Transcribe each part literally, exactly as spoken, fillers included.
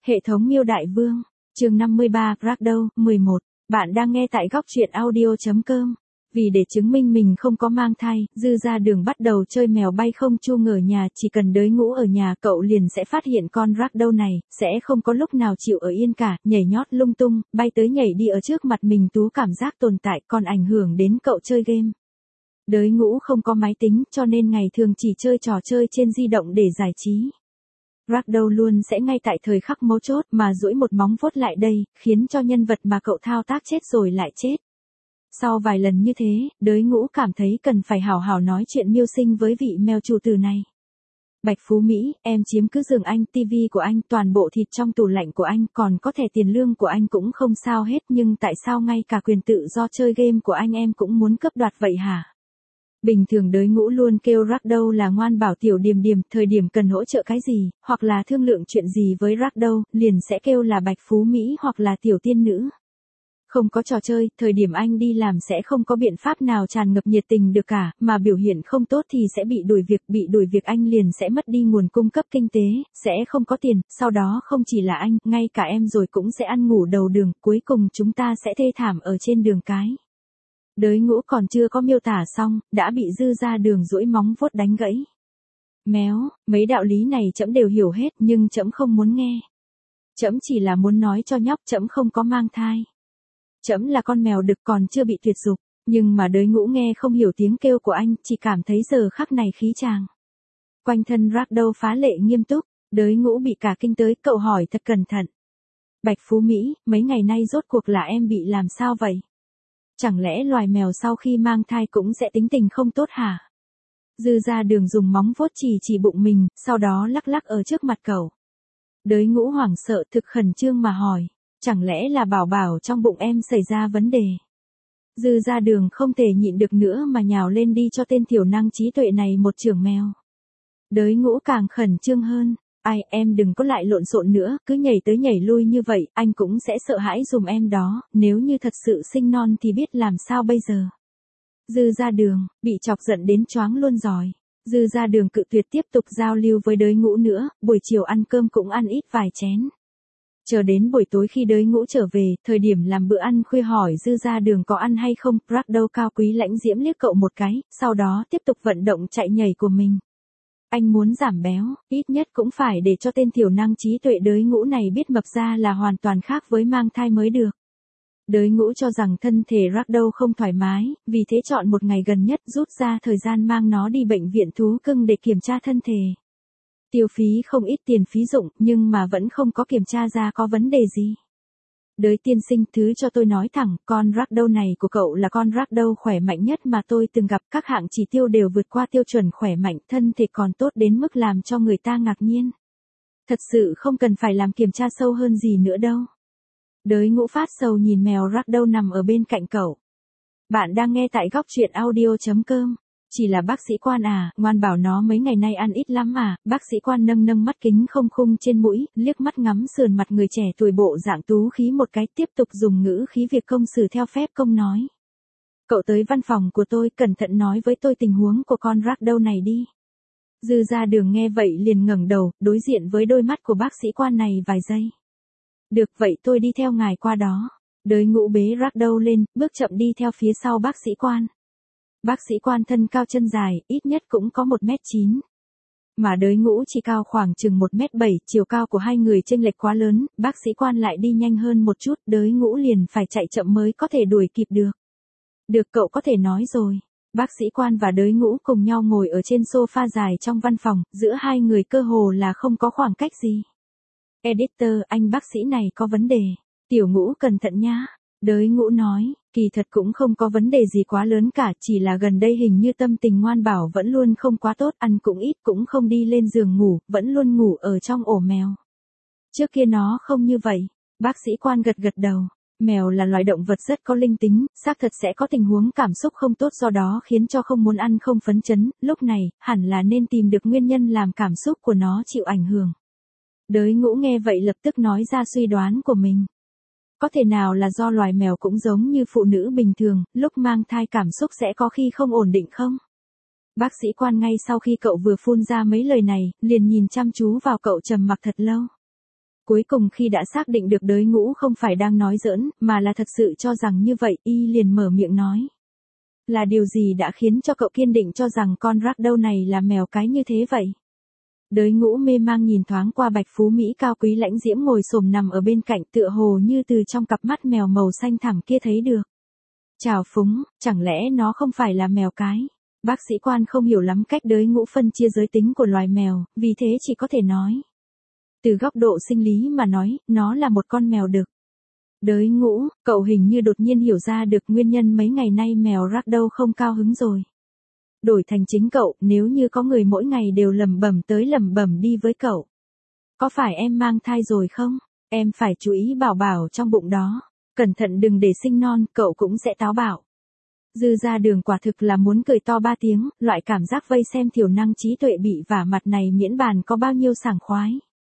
Hệ thống miêu đại vương, chương năm mươi ba, Ragdoll, mười một. Bạn đang nghe tại góc truyện audio chấm com. Vì để chứng minh mình không có mang thai, Dư ra đường bắt đầu chơi mèo bay không chuông ở nhà, chỉ cần đới ngũ ở nhà cậu liền sẽ phát hiện con Ragdoll này, sẽ không có lúc nào chịu ở yên cả, nhảy nhót lung tung, bay tới nhảy đi ở trước mặt mình tú cảm giác tồn tại còn ảnh hưởng đến cậu chơi game. Đới ngũ không có máy tính cho nên ngày thường chỉ chơi trò chơi trên di động để giải trí. Ragdoll luôn sẽ ngay tại thời khắc mấu chốt mà duỗi một móng vuốt lại đây, khiến cho nhân vật mà cậu thao tác chết rồi lại chết. Sau vài lần như thế, đới ngũ cảm thấy cần phải hào hào nói chuyện mưu sinh với vị mèo chủ tử này. Bạch Phú Mỹ, em chiếm cứ giường anh, tivi của anh, toàn bộ thịt trong tủ lạnh của anh, còn có thẻ tiền lương của anh cũng không sao hết, nhưng tại sao ngay cả quyền tự do chơi game của anh em cũng muốn cướp đoạt vậy hả? Bình thường đới ngũ luôn kêu Ragdoll là ngoan bảo tiểu điềm điềm, thời điểm cần hỗ trợ cái gì, hoặc là thương lượng chuyện gì với Ragdoll, liền sẽ kêu là Bạch Phú Mỹ hoặc là tiểu tiên nữ. Không có trò chơi, thời điểm anh đi làm sẽ không có biện pháp nào tràn ngập nhiệt tình được cả, mà biểu hiện không tốt thì sẽ bị đuổi việc, bị đuổi việc anh liền sẽ mất đi nguồn cung cấp kinh tế, sẽ không có tiền, sau đó không chỉ là anh, ngay cả em rồi cũng sẽ ăn ngủ đầu đường, cuối cùng chúng ta sẽ thê thảm ở trên đường cái. Đới ngũ còn chưa có miêu tả xong, đã bị Dư ra đường duỗi móng vuốt đánh gãy. Méo, mấy đạo lý này trẫm đều hiểu hết nhưng trẫm không muốn nghe. Trẫm chỉ là muốn nói cho nhóc trẫm không có mang thai. Trẫm là con mèo đực còn chưa bị tuyệt dục, nhưng mà đới ngũ nghe không hiểu tiếng kêu của anh, chỉ cảm thấy giờ khắc này khí chàng. Quanh thân Ragdoll phá lệ nghiêm túc, đới ngũ bị cả kinh tới, cậu hỏi thật cẩn thận. Bạch Phú Mỹ, mấy ngày nay rốt cuộc là em bị làm sao vậy? Chẳng lẽ loài mèo sau khi mang thai cũng sẽ tính tình không tốt hả? Dư ra đường dùng móng vuốt chỉ chỉ bụng mình, sau đó lắc lắc ở trước mặt cậu. Đới ngũ hoảng sợ thực khẩn trương mà hỏi, chẳng lẽ là bảo bảo trong bụng em xảy ra vấn đề? Dư ra đường không thể nhịn được nữa mà nhào lên đi cho tên thiểu năng trí tuệ này một chưởng mèo. Đới ngũ càng khẩn trương hơn. Ai, em đừng có lại lộn xộn nữa, cứ nhảy tới nhảy lui như vậy, anh cũng sẽ sợ hãi dùm em đó, nếu như thật sự sinh non thì biết làm sao bây giờ. Dư ra đường, bị chọc giận đến choáng luôn rồi. Dư ra đường cự tuyệt tiếp tục giao lưu với đới ngũ nữa, buổi chiều ăn cơm cũng ăn ít vài chén. Chờ đến buổi tối khi đới ngũ trở về, thời điểm làm bữa ăn khuya hỏi Dư ra đường có ăn hay không, Ragdoll cao quý lãnh diễm liếc cậu một cái, sau đó tiếp tục vận động chạy nhảy của mình. Anh muốn giảm béo, ít nhất cũng phải để cho tên thiểu năng trí tuệ đới ngũ này biết mập ra là hoàn toàn khác với mang thai mới được. Đới ngũ cho rằng thân thể Ragdoll không thoải mái, vì thế chọn một ngày gần nhất rút ra thời gian mang nó đi bệnh viện thú cưng để kiểm tra thân thể. Tiêu phí không ít tiền phí dụng, nhưng mà vẫn không có kiểm tra ra có vấn đề gì. Đới tiên sinh, thứ cho tôi nói thẳng, con Ragdoll này của cậu là con Ragdoll khỏe mạnh nhất mà tôi từng gặp, các hạng chỉ tiêu đều vượt qua tiêu chuẩn khỏe mạnh, thân thể còn tốt đến mức làm cho người ta ngạc nhiên. Thật sự không cần phải làm kiểm tra sâu hơn gì nữa đâu. Đới ngũ phát sầu nhìn mèo Ragdoll nằm ở bên cạnh cậu. Bạn đang nghe tại góc truyện audio chấm com. Chỉ là bác sĩ quan à, ngoan bảo nó mấy ngày nay ăn ít lắm à, bác sĩ quan nâng nâng mắt kính không khung trên mũi, liếc mắt ngắm sườn mặt người trẻ tuổi bộ dạng tú khí một cái, tiếp tục dùng ngữ khí việc công xử theo phép công nói. Cậu tới văn phòng của tôi, cẩn thận nói với tôi tình huống của con Ragdoll này đi. Dư ra đường nghe vậy liền ngẩng đầu, đối diện với đôi mắt của bác sĩ quan này vài giây. Được vậy tôi đi theo ngài qua đó. Đới ngũ bế Ragdoll lên, bước chậm đi theo phía sau bác sĩ quan. Bác sĩ quan thân cao chân dài, ít nhất cũng có một mét chín. Mà đới ngũ chỉ cao khoảng chừng một mét bảy, chiều cao của hai người chênh lệch quá lớn, bác sĩ quan lại đi nhanh hơn một chút, đới ngũ liền phải chạy chậm mới có thể đuổi kịp được. Được, cậu có thể nói rồi. Bác sĩ quan và đới ngũ cùng nhau ngồi ở trên sofa dài trong văn phòng, giữa hai người cơ hồ là không có khoảng cách gì. Editor, anh bác sĩ này có vấn đề. Tiểu ngũ cẩn thận nhá. Đới ngũ nói, kỳ thật cũng không có vấn đề gì quá lớn cả, chỉ là gần đây hình như tâm tình ngoan bảo vẫn luôn không quá tốt, ăn cũng ít, cũng không đi lên giường ngủ, vẫn luôn ngủ ở trong ổ mèo. Trước kia nó không như vậy. Bác sĩ quan gật gật đầu. Mèo là loài động vật rất có linh tính, xác thật sẽ có tình huống cảm xúc không tốt do đó khiến cho không muốn ăn không phấn chấn, lúc này, hẳn là nên tìm được nguyên nhân làm cảm xúc của nó chịu ảnh hưởng. Đới ngũ nghe vậy lập tức nói ra suy đoán của mình. Có thể nào là do loài mèo cũng giống như phụ nữ bình thường, lúc mang thai cảm xúc sẽ có khi không ổn định không? Bác sĩ quan ngay sau khi cậu vừa phun ra mấy lời này, liền nhìn chăm chú vào cậu trầm mặc thật lâu. Cuối cùng khi đã xác định được Đới Ngũ không phải đang nói giỡn, mà là thật sự cho rằng như vậy, y liền mở miệng nói. Là điều gì đã khiến cho cậu kiên định cho rằng con Ragdoll này là mèo cái như thế vậy? Đới Ngũ mê mang nhìn thoáng qua Bạch Phú Mỹ cao quý lãnh diễm ngồi xổm nằm ở bên cạnh, tựa hồ như từ trong cặp mắt mèo màu xanh thẳm kia thấy được. Chào phúng, chẳng lẽ nó không phải là mèo cái? Bác sĩ quan không hiểu lắm cách Đới Ngũ phân chia giới tính của loài mèo, vì thế chỉ có thể nói. Từ góc độ sinh lý mà nói, nó là một con mèo đực. Đới Ngũ, cậu hình như đột nhiên hiểu ra được nguyên nhân mấy ngày nay mèo Ragdoll không cao hứng rồi. Đổi thành chính cậu, nếu như có người mỗi ngày đều lẩm bẩm tới lẩm bẩm đi với cậu. Có phải em mang thai rồi không? Em phải chú ý bảo bảo trong bụng đó. Cẩn thận đừng để sinh non, cậu cũng sẽ táo bạo. Dư Ra Đường quả thực là muốn cười to ba tiếng, loại cảm giác vây xem thiểu năng trí tuệ bị vả mặt này miễn bàn có bao nhiêu sảng khoái.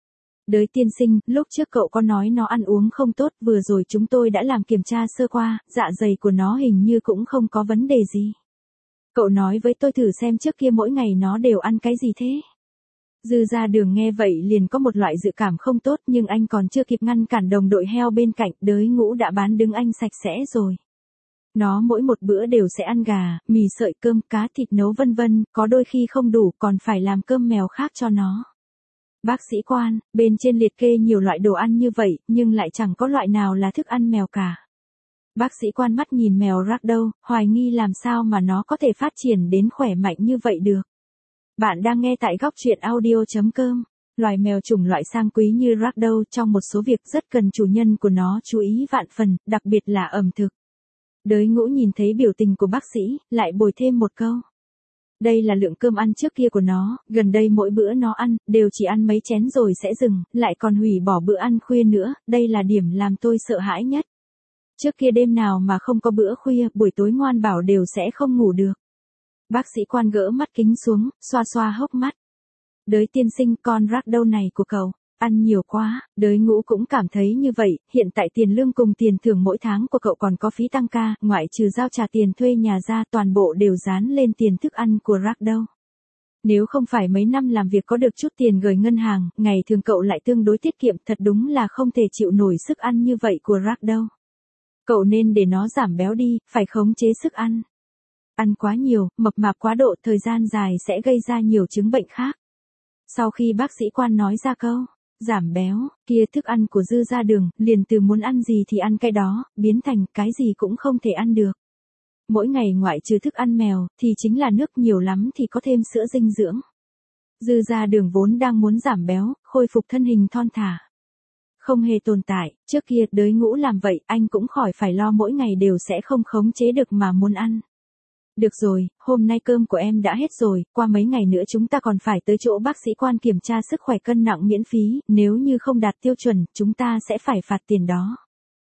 Đới tiên sinh, lúc trước cậu có nói nó ăn uống không tốt, vừa rồi chúng tôi đã làm kiểm tra sơ qua, dạ dày của nó hình như cũng không có vấn đề gì. Cậu nói với tôi thử xem trước kia mỗi ngày nó đều ăn cái gì thế? Dư Ra Đường nghe vậy liền có một loại dự cảm không tốt, nhưng anh còn chưa kịp ngăn cản đồng đội heo bên cạnh, Đới Ngũ đã bán đứng anh sạch sẽ rồi. Nó mỗi một bữa đều sẽ ăn gà, mì sợi, cơm, cá, thịt nấu vân vân, có đôi khi không đủ còn phải làm cơm mèo khác cho nó. Bác sĩ quan, bên trên liệt kê nhiều loại đồ ăn như vậy, nhưng lại chẳng có loại nào là thức ăn mèo cả. Bác sĩ quan mắt nhìn mèo Ragdoll, hoài nghi làm sao mà nó có thể phát triển đến khỏe mạnh như vậy được. Bạn đang nghe tại góc truyện audio chấm com. Loài mèo chủng loại sang quý như Ragdoll trong một số việc rất cần chủ nhân của nó chú ý vạn phần, đặc biệt là ẩm thực. Đới Ngũ nhìn thấy biểu tình của bác sĩ, lại bồi thêm một câu. Đây là lượng cơm ăn trước kia của nó, gần đây mỗi bữa nó ăn, đều chỉ ăn mấy chén rồi sẽ dừng, lại còn hủy bỏ bữa ăn khuya nữa, đây là điểm làm tôi sợ hãi nhất. Trước kia đêm nào mà không có bữa khuya, buổi tối ngoan bảo đều sẽ không ngủ được. Bác sĩ quan gỡ mắt kính xuống, xoa xoa hốc mắt. Đới tiên sinh, con Ragdoll này của cậu, ăn nhiều quá. Đới Ngũ cũng cảm thấy như vậy, hiện tại tiền lương cùng tiền thưởng mỗi tháng của cậu còn có phí tăng ca, ngoại trừ giao trả tiền thuê nhà ra, toàn bộ đều dán lên tiền thức ăn của Ragdoll. Nếu không phải mấy năm làm việc có được chút tiền gửi ngân hàng, ngày thường cậu lại tương đối tiết kiệm, thật đúng là không thể chịu nổi sức ăn như vậy của Ragdoll. Cậu nên để nó giảm béo đi, phải khống chế sức ăn. Ăn quá nhiều, mập mạp quá độ, thời gian dài sẽ gây ra nhiều chứng bệnh khác. Sau khi bác sĩ quan nói ra câu, giảm béo, kia thức ăn của Dư Ra Đường, liền từ muốn ăn gì thì ăn cái đó, biến thành cái gì cũng không thể ăn được. Mỗi ngày ngoại trừ thức ăn mèo, thì chính là nước, nhiều lắm thì có thêm sữa dinh dưỡng. Dư Ra Đường vốn đang muốn giảm béo, khôi phục thân hình thon thả. Không hề tồn tại, trước kia Đới Ngũ làm vậy, anh cũng khỏi phải lo mỗi ngày đều sẽ không khống chế được mà muốn ăn. Được rồi, hôm nay cơm của em đã hết rồi, qua mấy ngày nữa chúng ta còn phải tới chỗ bác sĩ quan kiểm tra sức khỏe cân nặng miễn phí, nếu như không đạt tiêu chuẩn, chúng ta sẽ phải phạt tiền đó.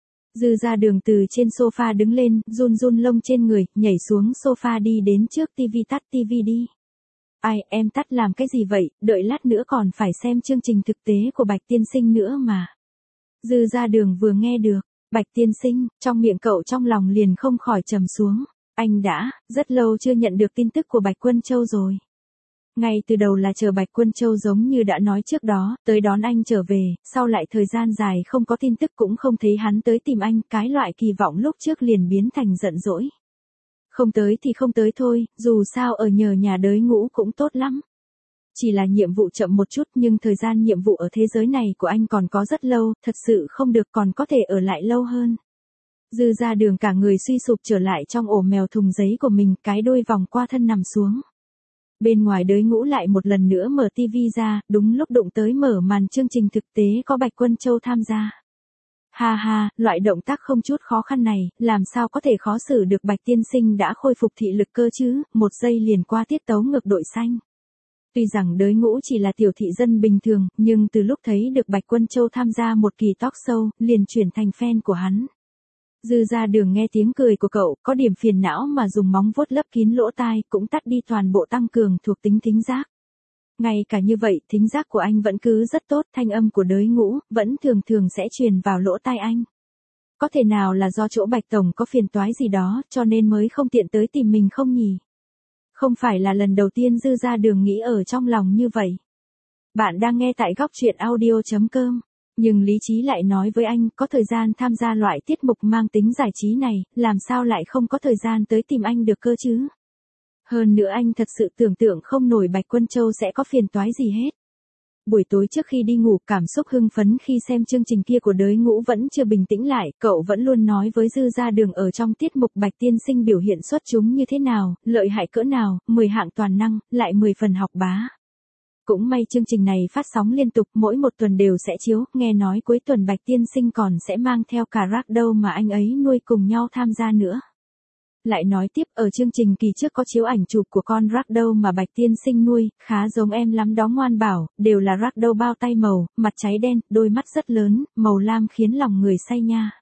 Dư Ra Đường từ trên sofa đứng lên, run run lông trên người, nhảy xuống sofa đi đến trước tivi, tắt tivi đi. Ai, em tắt làm cái gì vậy, đợi lát nữa còn phải xem chương trình thực tế của Bạch tiên sinh nữa mà. Dư Ra Đường vừa nghe được, Bạch tiên sinh, trong miệng cậu trong lòng liền không khỏi trầm xuống. Anh đã, rất lâu chưa nhận được tin tức của Bạch Quân Châu rồi. Ngay từ đầu là chờ Bạch Quân Châu giống như đã nói trước đó, tới đón anh trở về, sau lại thời gian dài không có tin tức cũng không thấy hắn tới tìm anh, cái loại kỳ vọng lúc trước liền biến thành giận dỗi. Không tới thì không tới thôi, dù sao ở nhờ nhà Đới Ngũ cũng tốt lắm. Chỉ là nhiệm vụ chậm một chút, nhưng thời gian nhiệm vụ ở thế giới này của anh còn có rất lâu, thật sự không được, còn có thể ở lại lâu hơn. Dư Ra Đường cả người suy sụp trở lại trong ổ mèo thùng giấy của mình, cái đuôi vòng qua thân nằm xuống. Bên ngoài Đới Ngũ lại một lần nữa mở tivi ra, đúng lúc đụng tới mở màn chương trình thực tế có Bạch Quân Châu tham gia. Ha ha, loại động tác không chút khó khăn này, làm sao có thể khó xử được Bạch tiên sinh đã khôi phục thị lực cơ chứ, một giây liền qua tiết tấu ngược đội xanh. Tuy rằng Đới Ngũ chỉ là tiểu thị dân bình thường, nhưng từ lúc thấy được Bạch Quân Châu tham gia một kỳ talk show, liền chuyển thành fan của hắn. Dư Ra Đường nghe tiếng cười của cậu, có điểm phiền não mà dùng móng vuốt lấp kín lỗ tai, cũng tắt đi toàn bộ tăng cường thuộc tính thính giác. Ngay cả như vậy, thính giác của anh vẫn cứ rất tốt, thanh âm của Đới Ngũ, vẫn thường thường sẽ truyền vào lỗ tai anh. Có thể nào là do chỗ Bạch Tổng có phiền toái gì đó, cho nên mới không tiện tới tìm mình không nhỉ? Không phải là lần đầu tiên Dư Ra Đường nghĩ ở trong lòng như vậy. Bạn đang nghe tại góc truyện audio chấm com. Nhưng lý trí lại nói với anh, có thời gian tham gia loại tiết mục mang tính giải trí này, làm sao lại không có thời gian tới tìm anh được cơ chứ? Hơn nữa anh thật sự tưởng tượng không nổi Bạch Quân Châu sẽ có phiền toái gì hết. Buổi tối trước khi đi ngủ, cảm xúc hưng phấn khi xem chương trình kia của Đới Ngũ vẫn chưa bình tĩnh lại, cậu vẫn luôn nói với Dư Gia Đường ở trong tiết mục Bạch tiên sinh biểu hiện xuất chúng như thế nào, lợi hại cỡ nào, mười hạng toàn năng, lại mười phần học bá. Cũng may chương trình này phát sóng liên tục, mỗi một tuần đều sẽ chiếu, nghe nói cuối tuần Bạch tiên sinh còn sẽ mang theo cả Ragdoll mà anh ấy nuôi cùng nhau tham gia nữa. Lại nói tiếp, ở chương trình kỳ trước có chiếu ảnh chụp của con Ragdoll mà Bạch tiên sinh nuôi, khá giống em lắm đó Ngoan bảo, đều là Ragdoll bao tay màu, mặt cháy đen, đôi mắt rất lớn, màu lam khiến lòng người say nha.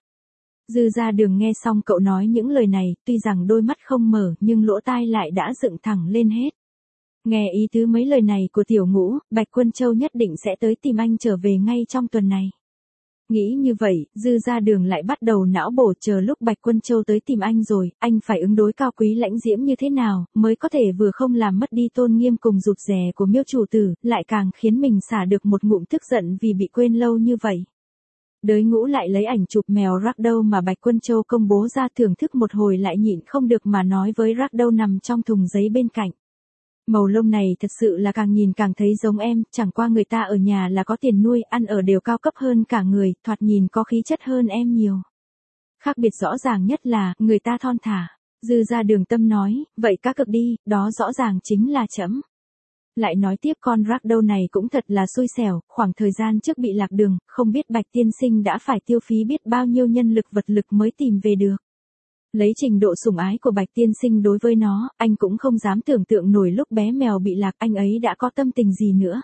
Dư Gia Đường nghe xong cậu nói những lời này, tuy rằng đôi mắt không mở nhưng lỗ tai lại đã dựng thẳng lên hết. Nghe ý tứ mấy lời này của Tiểu Ngũ, Bạch Quân Châu nhất định sẽ tới tìm anh trở về ngay trong tuần này. Nghĩ như vậy, Dư Gia Đường lại bắt đầu não bổ, chờ lúc Bạch Quân Châu tới tìm anh rồi, anh phải ứng đối cao quý lãnh diễm như thế nào, mới có thể vừa không làm mất đi tôn nghiêm cùng rụt rè của Miêu chủ tử, lại càng khiến mình xả được một ngụm tức giận vì bị quên lâu như vậy. Đới Ngũ lại lấy ảnh chụp mèo Ragdoll mà Bạch Quân Châu công bố ra thưởng thức một hồi, lại nhịn không được mà nói với Ragdoll nằm trong thùng giấy bên cạnh. Màu lông này thật sự là càng nhìn càng thấy giống em, chẳng qua người ta ở nhà là có tiền nuôi, ăn ở đều cao cấp hơn cả người, thoạt nhìn có khí chất hơn em nhiều. Khác biệt rõ ràng nhất là, người ta thon thả. Dư Gia Đường tâm nói, vậy cá cực đi, đó rõ ràng chính là trẫm. Lại nói tiếp, con Ragdoll này cũng thật là xui xẻo, khoảng thời gian trước bị lạc đường, không biết Bạch tiên sinh đã phải tiêu phí biết bao nhiêu nhân lực vật lực mới tìm về được. Lấy trình độ sủng ái của Bạch tiên sinh đối với nó, anh cũng không dám tưởng tượng nổi lúc bé mèo bị lạc anh ấy đã có tâm tình gì nữa.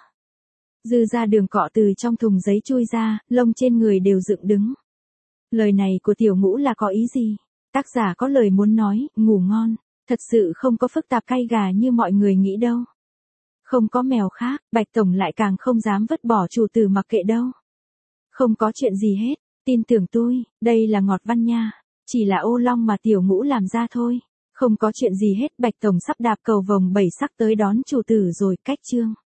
Dư Gia Đường cọ từ trong thùng giấy chui ra, lông trên người đều dựng đứng. Lời này của Tiểu Ngũ là có ý gì? Tác giả có lời muốn nói, ngủ ngon, thật sự không có phức tạp cay gà như mọi người nghĩ đâu. Không có mèo khác, Bạch Tổng lại càng không dám vứt bỏ chủ tử mặc kệ đâu. Không có chuyện gì hết, tin tưởng tôi, đây là ngọt văn nha. Chỉ là ô long mà Tiểu Ngũ làm ra thôi. Không có chuyện gì hết, Bạch Tổng sắp đạp cầu vồng bảy sắc tới đón chủ tử rồi, cách chương.